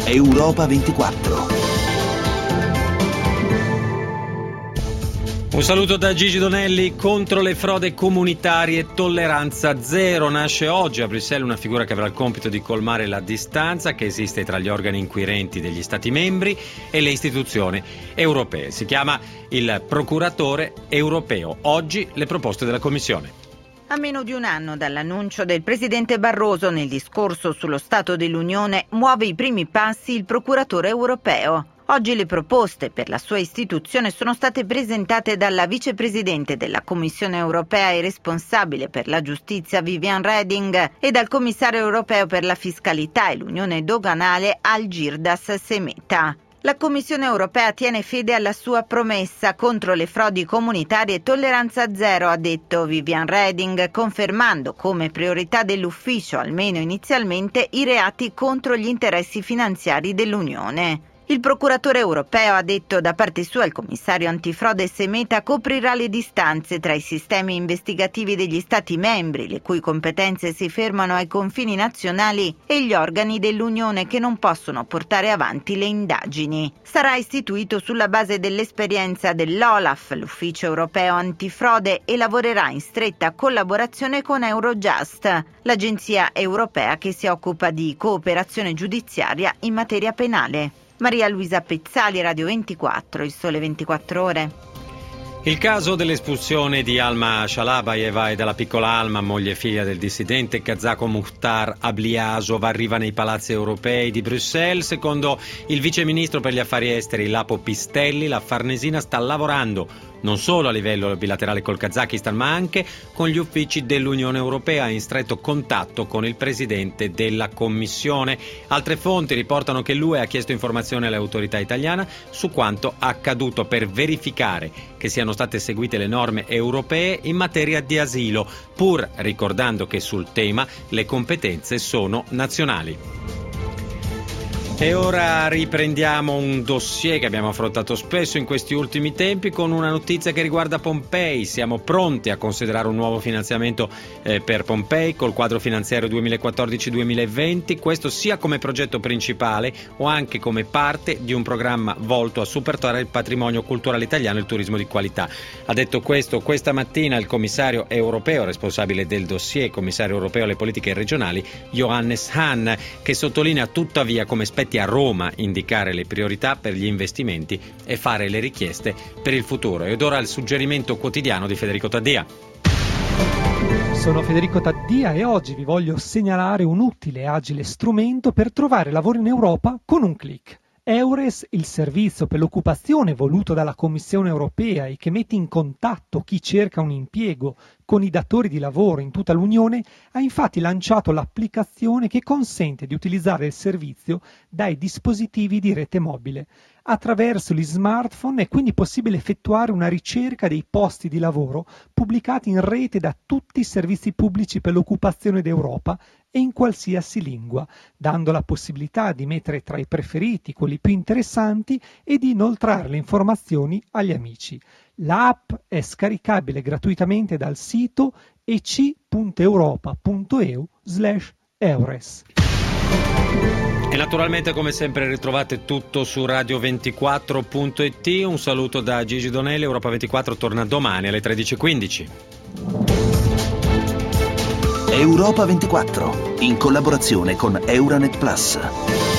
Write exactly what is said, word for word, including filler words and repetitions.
Europa ventiquattro. Un saluto da Gigi Donelli. Contro le frodi comunitarie, tolleranza zero. Nasce oggi a Bruxelles una figura che avrà il compito di colmare la distanza che esiste tra gli organi inquirenti degli Stati membri e le istituzioni europee. Si chiama il procuratore europeo. Oggi le proposte della Commissione. A meno di un anno dall'annuncio del presidente Barroso nel discorso sullo Stato dell'Unione, muove i primi passi il procuratore europeo. Oggi le proposte per la sua istituzione sono state presentate dalla vicepresidente della Commissione europea e responsabile per la giustizia Viviane Reding e dal commissario europeo per la fiscalità e l'unione doganale Algirdas Semeta. La Commissione europea tiene fede alla sua promessa contro le frodi comunitarie e tolleranza zero, ha detto Viviane Reding, confermando come priorità dell'ufficio, almeno inizialmente, i reati contro gli interessi finanziari dell'Unione. Il procuratore europeo, ha detto da parte sua il commissario antifrode Semeta, coprirà le distanze tra i sistemi investigativi degli Stati membri, le cui competenze si fermano ai confini nazionali, e gli organi dell'Unione che non possono portare avanti le indagini. Sarà istituito sulla base dell'esperienza dell'Olaf, l'ufficio europeo antifrode, e lavorerà in stretta collaborazione con Eurojust, l'agenzia europea che si occupa di cooperazione giudiziaria in materia penale. Maria Luisa Pezzali, Radio ventiquattro, Il Sole ventiquattro Ore. Il caso dell'espulsione di Alma Shalabayeva e della piccola Alma, moglie e figlia del dissidente kazako Mukhtar Ablyazov, arriva nei palazzi europei di Bruxelles. Secondo il viceministro per gli affari esteri Lapo Pistelli, la Farnesina sta lavorando non solo a livello bilaterale col Kazakistan, ma anche con gli uffici dell'Unione Europea, in stretto contatto con il presidente della Commissione. Altre fonti riportano che l'U E ha chiesto informazioni alle autorità italiane su quanto accaduto per verificare che siano state seguite le norme europee in materia di asilo, pur ricordando che sul tema le competenze sono nazionali. E ora riprendiamo un dossier che abbiamo affrontato spesso in questi ultimi tempi con una notizia che riguarda Pompei. Siamo pronti a considerare un nuovo finanziamento eh, per Pompei col quadro finanziario duemilaquattordici duemilaventi, questo sia come progetto principale o anche come parte di un programma volto a supportare il patrimonio culturale italiano e il turismo di qualità. Ha detto questo questa mattina il commissario europeo responsabile del dossier, commissario europeo alle politiche regionali, Johannes Hahn, che sottolinea tuttavia come spetti a Roma indicare le priorità per gli investimenti e fare le richieste per il futuro. Ed ora il suggerimento quotidiano di Federico Taddia. Sono Federico Taddia e oggi vi voglio segnalare un utile e agile strumento per trovare lavoro in Europa con un click. EURES, il servizio per l'occupazione voluto dalla Commissione europea e che mette in contatto chi cerca un impiego con i datori di lavoro in tutta l'Unione, ha infatti lanciato l'applicazione che consente di utilizzare il servizio dai dispositivi di rete mobile. Attraverso gli smartphone è quindi possibile effettuare una ricerca dei posti di lavoro pubblicati in rete da tutti i servizi pubblici per l'occupazione d'Europa e in qualsiasi lingua, dando la possibilità di mettere tra i preferiti quelli più interessanti e di inoltrare le informazioni agli amici. L'app è scaricabile gratuitamente dal sito e c punto europa punto e u slash eures. E naturalmente, come sempre, ritrovate tutto su radio ventiquattro punto it. Un saluto da Gigi Donelli. Europa ventiquattro torna domani alle tredici e quindici. Europa ventiquattro, in collaborazione con Euranet Plus.